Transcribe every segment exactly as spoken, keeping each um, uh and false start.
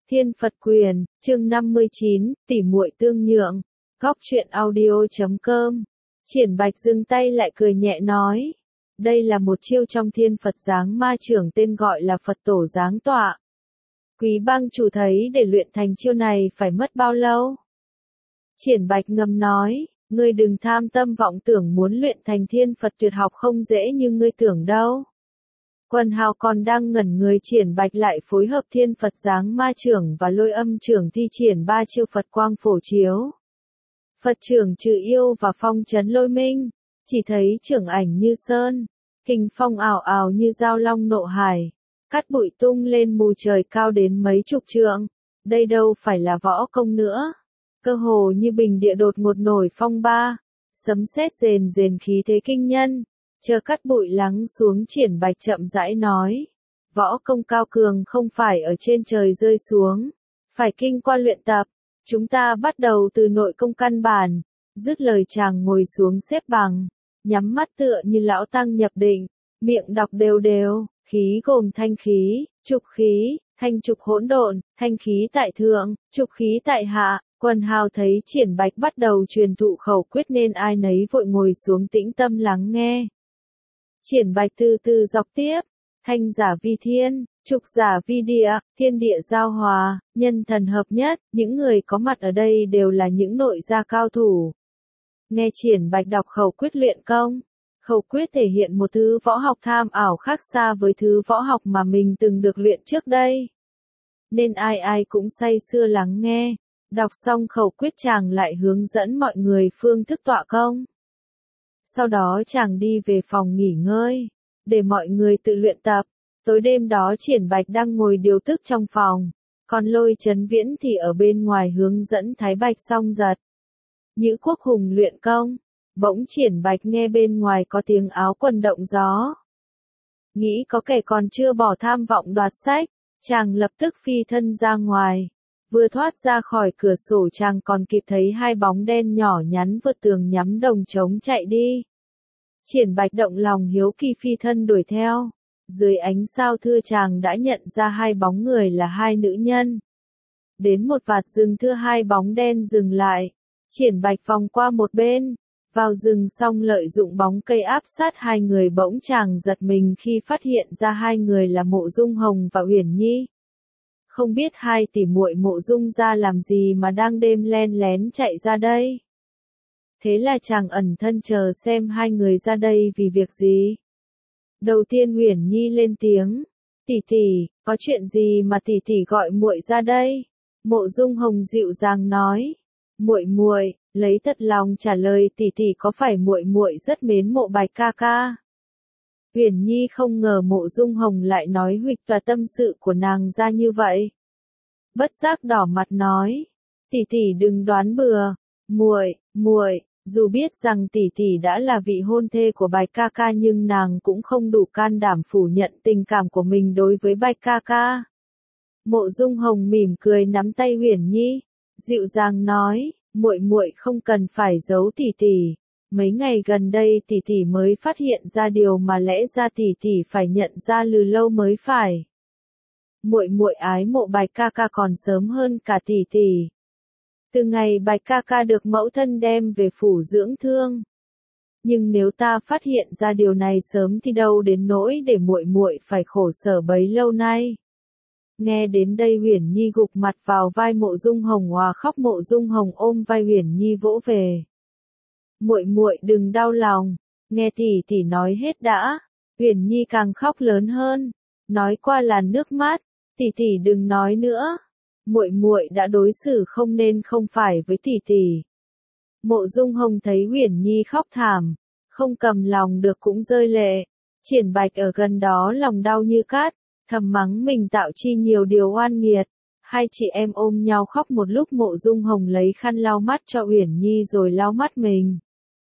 Thiên Phật Quyền, chương năm mươi chín, tỉ muội tương nhượng. Góc truyện audio chấm com. Triển Bạch dừng tay lại cười nhẹ nói. Đây là một chiêu trong Thiên Phật Giáng Ma Trưởng, tên gọi là Phật Tổ Giáng Tọa. Quý bang chủ thấy để luyện thành chiêu này phải mất bao lâu? Triển Bạch ngầm nói, ngươi đừng tham tâm vọng tưởng, muốn luyện thành Thiên Phật tuyệt học không dễ như ngươi tưởng đâu. Quần hào còn đang ngẩn người, Triển Bạch lại phối hợp Thiên Phật Giáng Ma Trưởng và Lôi Âm Trưởng thi triển ba chiêu Phật quang phổ chiếu. Phật trưởng trừ yêu và phong trấn lôi minh, chỉ thấy trưởng ảnh như sơn, kình phong ảo ảo như dao long nộ hải, cát bụi tung lên mù trời cao đến mấy chục trượng. Đây đâu phải là võ công nữa, cơ hồ như bình địa đột ngột nổi phong ba, sấm sét rền rền khí thế kinh nhân. Chờ cát bụi lắng xuống, Triển Bạch chậm rãi nói, võ công cao cường không phải ở trên trời rơi xuống, phải kinh qua luyện tập. Chúng ta bắt đầu từ nội công căn bản. Dứt lời chàng ngồi xuống xếp bằng, nhắm mắt tựa như lão tăng nhập định, miệng đọc đều đều, khí gồm thanh khí, trục khí, thanh trục hỗn độn, thanh khí tại thượng, trục khí tại hạ. Quần hào thấy Triển Bạch bắt đầu truyền thụ khẩu quyết nên ai nấy vội ngồi xuống tĩnh tâm lắng nghe. Triển Bạch từ từ dọc tiếp, thanh giả vi thiên, trục giả vi địa, thiên địa giao hòa, nhân thần hợp nhất. Những người có mặt ở đây đều là những nội gia cao thủ. Nghe Triển Bạch đọc khẩu quyết luyện công, khẩu quyết thể hiện một thứ võ học tham ảo khác xa với thứ võ học mà mình từng được luyện trước đây, nên ai ai cũng say sưa lắng nghe. Đọc xong khẩu quyết, chàng lại hướng dẫn mọi người phương thức tọa công. Sau đó chàng đi về phòng nghỉ ngơi, để mọi người tự luyện tập. Tối đêm đó Triển Bạch đang ngồi điều tức trong phòng, còn Lôi Chấn Viễn thì ở bên ngoài hướng dẫn Thái Bạch Song Giật. Nhữ Quốc Hùng luyện công, bỗng Triển Bạch nghe bên ngoài có tiếng áo quần động gió. Nghĩ có kẻ còn chưa bỏ tham vọng đoạt sách, chàng lập tức phi thân ra ngoài. Vừa thoát ra khỏi cửa sổ, chàng còn kịp thấy hai bóng đen nhỏ nhắn vượt tường nhắm đồng trống chạy đi. Triển Bạch động lòng hiếu kỳ phi thân đuổi theo. Dưới ánh sao thưa, chàng đã nhận ra hai bóng người là hai nữ nhân. Đến một vạt rừng thưa, hai bóng đen dừng lại. Triển Bạch vòng qua một bên, vào rừng xong lợi dụng bóng cây áp sát hai người. Bỗng chàng giật mình khi phát hiện ra hai người là Mộ Dung Hồng và Uyển Nhi. Không biết hai tỷ muội Mộ Dung ra làm gì mà đang đêm len lén chạy ra đây. Thế là chàng ẩn thân chờ xem hai người ra đây vì việc gì. Đầu tiên Uyển Nhi lên tiếng, tỷ tỷ, có chuyện gì mà tỷ tỷ gọi muội ra đây? Mộ Dung Hồng dịu dàng nói, muội muội, lấy thật lòng trả lời tỷ tỷ, có phải muội muội rất mến Mộ Bạch ca ca? Uyển Nhi không ngờ Mộ Dung Hồng lại nói huỵch tòa tâm sự của nàng ra như vậy. Bất giác đỏ mặt nói, tỷ tỷ đừng đoán bừa, muội, muội, dù biết rằng tỷ tỷ đã là vị hôn thê của Bạch ca ca nhưng nàng cũng không đủ can đảm phủ nhận tình cảm của mình đối với Bạch ca ca. Mộ Dung Hồng mỉm cười nắm tay Uyển Nhi, dịu dàng nói, muội muội không cần phải giấu tỷ tỷ. Mấy ngày gần đây tỷ tỷ mới phát hiện ra điều mà lẽ ra tỷ tỷ phải nhận ra từ lâu mới phải. Muội muội ái mộ Bạch ca ca còn sớm hơn cả tỷ tỷ. Từ ngày Bạch ca ca được mẫu thân đem về phủ dưỡng thương. Nhưng nếu ta phát hiện ra điều này sớm thì đâu đến nỗi để muội muội phải khổ sở bấy lâu nay. Nghe đến đây Uyển Nhi gục mặt vào vai Mộ Dung Hồng hòa khóc. Mộ Dung Hồng ôm vai Uyển Nhi vỗ về. Muội muội đừng đau lòng, nghe tỷ tỷ nói hết đã. Uyển Nhi càng khóc lớn hơn, nói qua làn nước mắt, tỷ tỷ đừng nói nữa. Muội muội đã đối xử không nên không phải với tỷ tỷ. Mộ Dung Hồng thấy Uyển Nhi khóc thảm, không cầm lòng được cũng rơi lệ. Triển Bạch ở gần đó lòng đau như cát, thầm mắng mình tạo chi nhiều điều oan nghiệt. Hai chị em ôm nhau khóc một lúc. Mộ Dung Hồng lấy khăn lau mắt cho Uyển Nhi rồi lau mắt mình.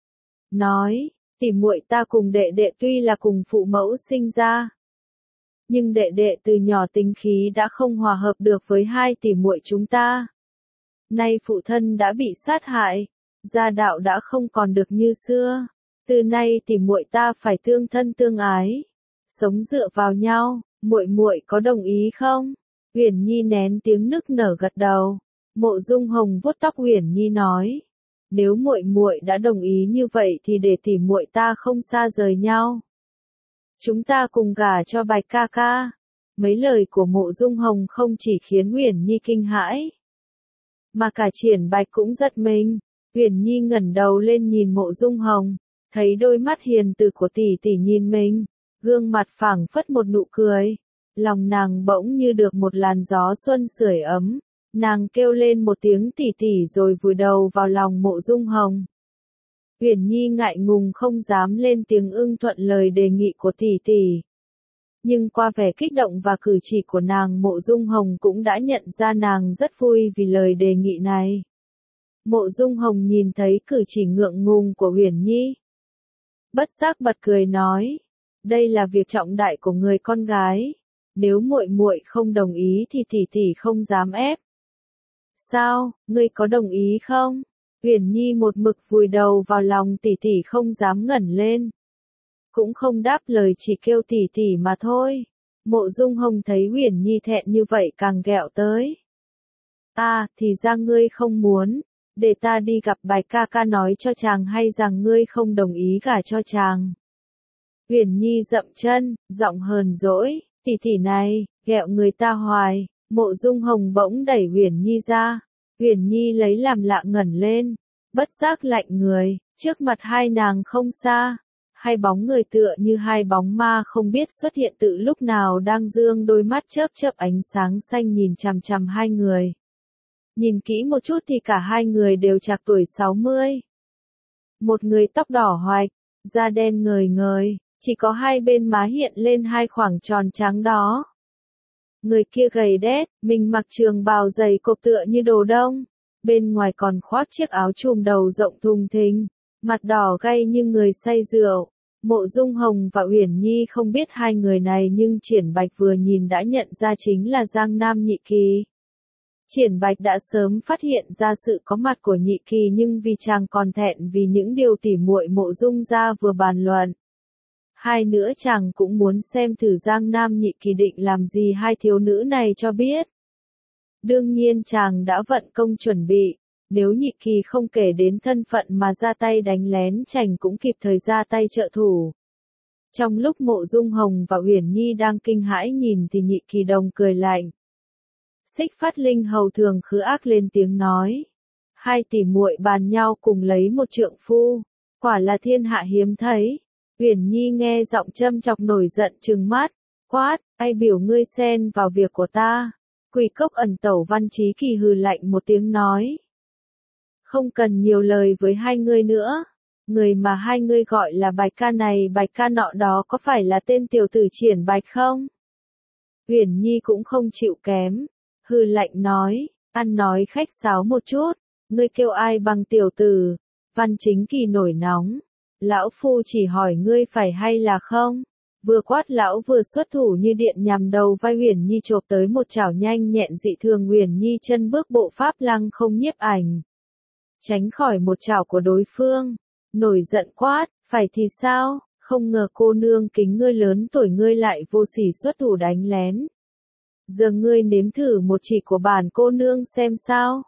Nói, tỷ muội ta cùng đệ đệ tuy là cùng phụ mẫu sinh ra, nhưng đệ đệ từ nhỏ tính khí đã không hòa hợp được với hai tỷ muội chúng ta. Nay phụ thân đã bị sát hại, gia đạo đã không còn được như xưa. Từ nay tỷ muội ta phải tương thân tương ái, sống dựa vào nhau. Muội muội có đồng ý không? Uyển Nhi nén tiếng nức nở gật đầu. Mộ Dung Hồng vuốt tóc Uyển Nhi nói, nếu muội muội đã đồng ý như vậy thì để tỉ muội ta không xa rời nhau. Chúng ta cùng gả cho Bạch ca ca. Mấy lời của Mộ Dung Hồng không chỉ khiến Uyển Nhi kinh hãi, mà cả Triển Bạch cũng giật mình. Uyển Nhi ngẩng đầu lên nhìn Mộ Dung Hồng, thấy đôi mắt hiền từ của tỷ tỷ nhìn mình, gương mặt phảng phất một nụ cười, lòng nàng bỗng như được một làn gió xuân sưởi ấm, nàng kêu lên một tiếng tỷ tỷ rồi vùi đầu vào lòng Mộ Dung Hồng. Uyển Nhi ngại ngùng không dám lên tiếng ưng thuận lời đề nghị của tỷ tỷ. Nhưng qua vẻ kích động và cử chỉ của nàng, Mộ Dung Hồng cũng đã nhận ra nàng rất vui vì lời đề nghị này. Mộ Dung Hồng nhìn thấy cử chỉ ngượng ngùng của Uyển Nhi, bất giác bật cười nói, đây là việc trọng đại của người con gái, nếu muội muội không đồng ý thì tỷ tỷ không dám ép. Sao, ngươi có đồng ý không? Uyển Nhi một mực vùi đầu vào lòng tỷ tỷ không dám ngẩng lên, cũng không đáp lời, chỉ kêu tỷ tỷ mà thôi. Mộ Dung Hồng thấy Uyển Nhi thẹn như vậy càng ghẹo tới. À, thì ra ngươi không muốn, để ta đi gặp Bạch ca ca nói cho chàng hay rằng ngươi không đồng ý gả cho chàng. Uyển Nhi dậm chân, giọng hờn dỗi, tỷ tỷ này, ghẹo người ta hoài. Mộ Dung Hồng bỗng đẩy Uyển Nhi ra. Uyển Nhi lấy làm lạ ngẩng lên, bất giác lạnh người, trước mặt hai nàng không xa, hai bóng người tựa như hai bóng ma không biết xuất hiện từ lúc nào đang dương đôi mắt chớp chớp ánh sáng xanh nhìn chằm chằm hai người. Nhìn kỹ một chút thì cả hai người đều trạc tuổi sáu mươi. Một người tóc đỏ hoạch, da đen ngời ngời, chỉ có hai bên má hiện lên hai khoảng tròn trắng đó. Người kia gầy đét, mình mặc trường bào dày cộp tựa như đồ đông, bên ngoài còn khoác chiếc áo trùm đầu rộng thùng thình, mặt đỏ gay như người say rượu. Mộ Dung Hồng và Uyển Nhi không biết hai người này nhưng Triển Bạch vừa nhìn đã nhận ra chính là Giang Nam Nhị Kỳ. Triển Bạch đã sớm phát hiện ra sự có mặt của Nhị Kỳ nhưng vì chàng còn thẹn vì những điều tỉ muội Mộ Dung gia vừa bàn luận. Hai nữa chàng cũng muốn xem thử Giang Nam Nhị Kỳ định làm gì hai thiếu nữ này cho biết. Đương nhiên chàng đã vận công chuẩn bị, nếu Nhị Kỳ không kể đến thân phận mà ra tay đánh lén chàng cũng kịp thời ra tay trợ thủ. Trong lúc Mộ Dung Hồng và Uyển Nhi đang kinh hãi nhìn thì Nhị Kỳ đồng cười lạnh. Xích Phát Linh hầu thường khứ ác lên tiếng nói, hai tỷ muội bàn nhau cùng lấy một trượng phu, quả là thiên hạ hiếm thấy. Uyển Nhi nghe giọng châm chọc nổi giận trừng mắt, quát, ai biểu ngươi xen vào việc của ta. Quỷ cốc ẩn tẩu Văn Chí Kỳ hừ lạnh một tiếng nói, không cần nhiều lời với hai ngươi nữa, người mà hai ngươi gọi là Bạch ca này Bạch ca nọ đó có phải là tên tiểu tử Triển Bạch không? Uyển Nhi cũng không chịu kém, hừ lạnh nói, ăn nói khách sáo một chút, ngươi kêu ai bằng tiểu tử? Văn Chính Kỳ nổi nóng, lão phu chỉ hỏi ngươi phải hay là không? Vừa quát lão vừa xuất thủ như điện nhằm đầu vai Uyển Nhi chộp tới một chảo nhanh nhẹn dị thường. Uyển Nhi chân bước bộ pháp lăng không nhiếp ảnh, tránh khỏi một chảo của đối phương, nổi giận quát, phải thì sao, không ngờ cô nương kính ngươi lớn tuổi ngươi lại vô sỉ xuất thủ đánh lén. Giờ ngươi nếm thử một chỉ của bản cô nương xem sao.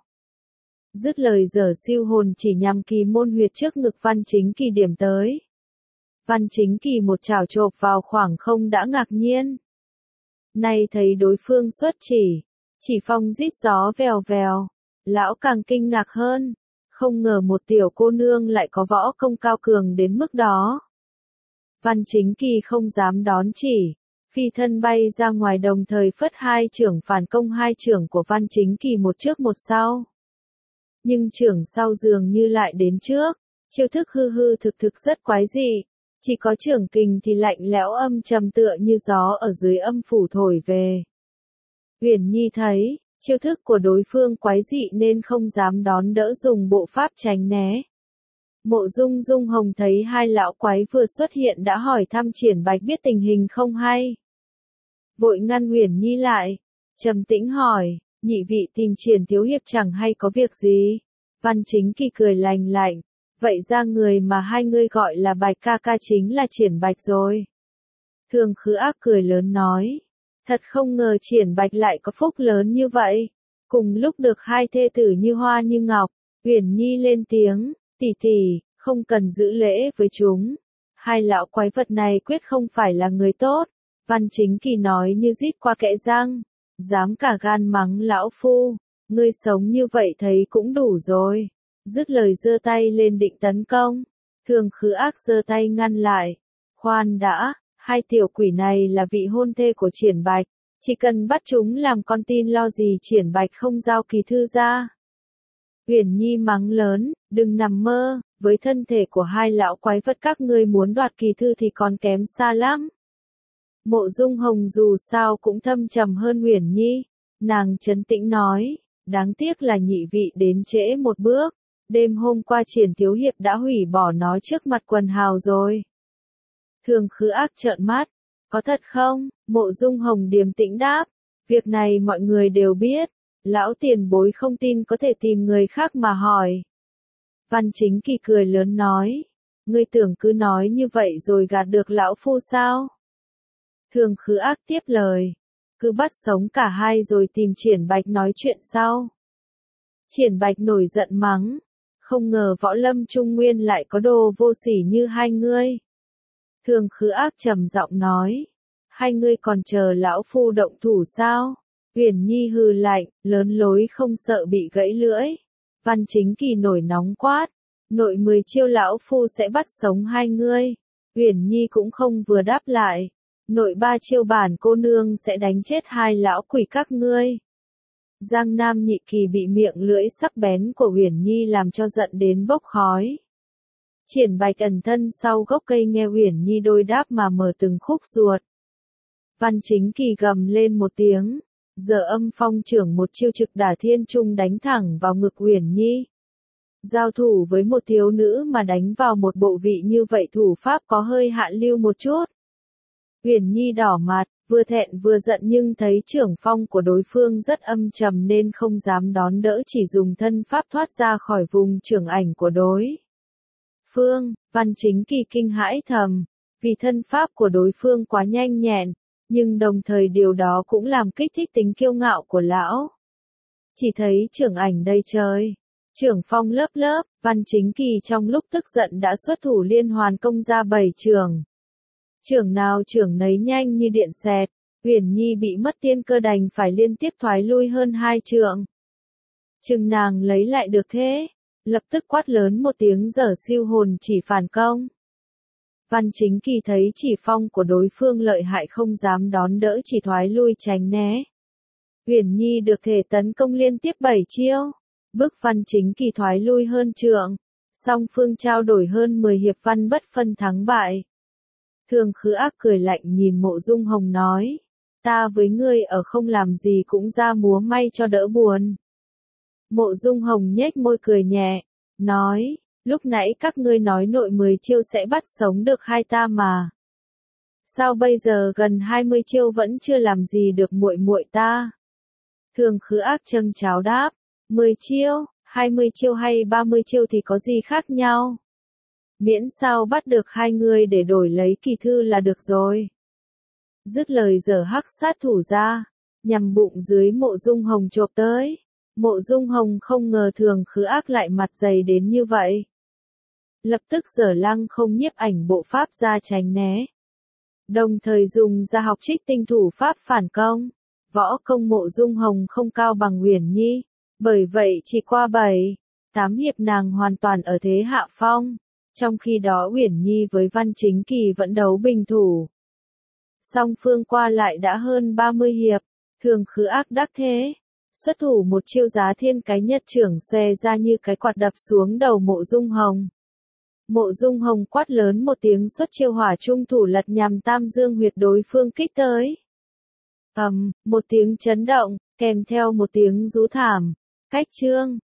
Dứt lời giở siêu hồn chỉ nhằm kỳ môn huyệt trước ngực Văn Chính Kỳ điểm tới. Văn Chính Kỳ một chảo chộp vào khoảng không đã ngạc nhiên. Nay thấy đối phương xuất chỉ, chỉ phong rít gió vèo vèo, lão càng kinh ngạc hơn, không ngờ một tiểu cô nương lại có võ công cao cường đến mức đó. Văn Chính Kỳ không dám đón chỉ, phi thân bay ra ngoài đồng thời phất hai chưởng phản công hai chưởng của Văn Chính Kỳ một trước một sau. Nhưng chưởng sau dường như lại đến trước, chiêu thức hư hư thực thực rất quái dị, chỉ có chưởng kình thì lạnh lẽo âm trầm tựa như gió ở dưới âm phủ thổi về. Uyển Nhi thấy, chiêu thức của đối phương quái dị nên không dám đón đỡ dùng bộ pháp tránh né. Mộ Dung Dung Hồng thấy hai lão quái vừa xuất hiện đã hỏi thăm Triển Bạch biết tình hình không hay. Vội ngăn Uyển Nhi lại, trầm tĩnh hỏi, nhị vị tìm Triển thiếu hiệp chẳng hay có việc gì? Văn Chính Kỳ cười lành lạnh, vậy ra người mà hai ngươi gọi là Bạch ca ca chính là Triển Bạch rồi. Thường khứ ác cười lớn nói, Thật không ngờ Triển Bạch lại có phúc lớn như vậy. Cùng lúc được hai thê tử như hoa như ngọc, Uyển Nhi lên tiếng, tỷ tỷ, không cần giữ lễ với chúng. Hai lão quái vật này quyết không phải là người tốt. Văn Chính Kỳ nói như rít qua kẽ răng, dám cả gan mắng lão phu, ngươi sống như vậy thấy cũng đủ rồi. Dứt lời giơ tay lên định tấn công, Thường Khứ Ác giơ tay ngăn lại. Khoan đã, hai tiểu quỷ này là vị hôn thê của Triển Bạch, chỉ cần bắt chúng làm con tin lo gì Triển Bạch không giao kỳ thư ra. Uyển Nhi mắng lớn, đừng nằm mơ, với thân thể của hai lão quái vật các ngươi muốn đoạt kỳ thư thì còn kém xa lắm. Mộ Dung Hồng dù sao cũng thâm trầm hơn Uyển Nhi, nàng trấn tĩnh nói, đáng tiếc là nhị vị đến trễ một bước, đêm hôm qua Triển thiếu hiệp đã hủy bỏ nó trước mặt quần hào rồi. Thường Khứ Ác trợn mắt, có thật không? Mộ Dung Hồng điềm tĩnh đáp, việc này mọi người đều biết, lão tiền bối không tin có thể tìm người khác mà hỏi. Văn Chính Kỳ cười lớn nói, ngươi tưởng cứ nói như vậy rồi gạt được lão phu sao? Thường Khứ Ác tiếp lời, cứ bắt sống cả hai rồi tìm Triển Bạch nói chuyện sau. Triển Bạch nổi giận mắng, không ngờ võ lâm Trung Nguyên lại có đồ vô sỉ như hai ngươi. Thường Khứ Ác trầm giọng nói, hai ngươi còn chờ lão phu động thủ sao? Uyển Nhi hừ lạnh, lớn lối không sợ bị gãy lưỡi. Văn Chính Kỳ nổi nóng quát, nội mười chiêu lão phu sẽ bắt sống hai ngươi. Uyển Nhi cũng không vừa đáp lại, nội ba chiêu bản cô nương sẽ đánh chết hai lão quỷ các ngươi. Giang Nam Nhị Kỳ bị miệng lưỡi sắc bén của Uyển Nhi làm cho giận đến bốc khói. Triển Bạch ẩn thân sau gốc cây nghe Uyển Nhi đôi đáp mà mở từng khúc ruột. Văn Chính Kỳ gầm lên một tiếng, giờ âm phong trưởng một chiêu trực đả thiên trung đánh thẳng vào ngực Uyển Nhi. Giao thủ với một thiếu nữ mà đánh vào một bộ vị như vậy thủ pháp có hơi hạ lưu một chút. Uyển Nhi đỏ mặt, vừa thẹn vừa giận nhưng thấy trưởng phong của đối phương rất âm trầm nên không dám đón đỡ, chỉ dùng thân pháp thoát ra khỏi vùng trưởng ảnh của đối phương. Văn Chính Kỳ kinh hãi thầm, vì thân pháp của đối phương quá nhanh nhẹn, nhưng đồng thời điều đó cũng làm kích thích tính kiêu ngạo của lão. Chỉ thấy trưởng ảnh đầy trời, trưởng phong lớp lớp, Văn Chính Kỳ trong lúc tức giận đã xuất thủ liên hoàn công ra bảy trường. Trưởng nào trưởng nấy nhanh như điện xẹt, Uyển Nhi bị mất tiên cơ đành phải liên tiếp thoái lui hơn hai trượng. Chừng nàng lấy lại được thế, lập tức quát lớn một tiếng giở siêu hồn chỉ phản công. Văn Chính Kỳ thấy chỉ phong của đối phương lợi hại không dám đón đỡ, chỉ thoái lui tránh né. Uyển Nhi được thể tấn công liên tiếp bảy chiêu, bức Văn Chính Kỳ thoái lui hơn trượng, song phương trao đổi hơn mười hiệp văn bất phân thắng bại. Thường Khứ Ác cười lạnh nhìn Mộ Dung Hồng nói, ta với ngươi ở không làm gì cũng ra múa may cho đỡ buồn. Mộ Dung Hồng nhếch môi cười nhẹ, nói, lúc nãy các ngươi nói nội mười chiêu sẽ bắt sống được hai ta mà. Sao bây giờ gần hai mươi chiêu vẫn chưa làm gì được muội muội ta? Thường Khứ Ác châng cháo đáp, mười chiêu, hai mươi chiêu hay ba mươi chiêu thì có gì khác nhau? Miễn sao bắt được hai người để đổi lấy kỳ thư là được rồi. Dứt lời giở hắc sát thủ ra, nhằm bụng dưới Mộ Dung Hồng chộp tới. Mộ Dung Hồng không ngờ Thường Khứ Ác lại mặt dày đến như vậy. Lập tức giở lăng không nhiếp ảnh bộ pháp ra tránh né. Đồng thời dùng ra học trích tinh thủ pháp phản công. Võ công Mộ Dung Hồng không cao bằng Uyển Nhi, bởi vậy chỉ qua bảy, tám hiệp nàng hoàn toàn ở thế hạ phong. Trong khi đó Uyển Nhi với Văn Chính Kỳ vẫn đấu bình thủ. Song phương qua lại đã hơn ba mươi hiệp, Thường Khứ Ác đắc thế. Xuất thủ một chiêu giá thiên cái nhất trưởng xòe ra như cái quạt đập xuống đầu Mộ Dung Hồng. Mộ Dung Hồng quát lớn một tiếng xuất chiêu hỏa trung thủ lật nhằm tam dương huyệt đối phương kích tới. Ầm, um, một tiếng chấn động, kèm theo một tiếng rú thảm. Cách chương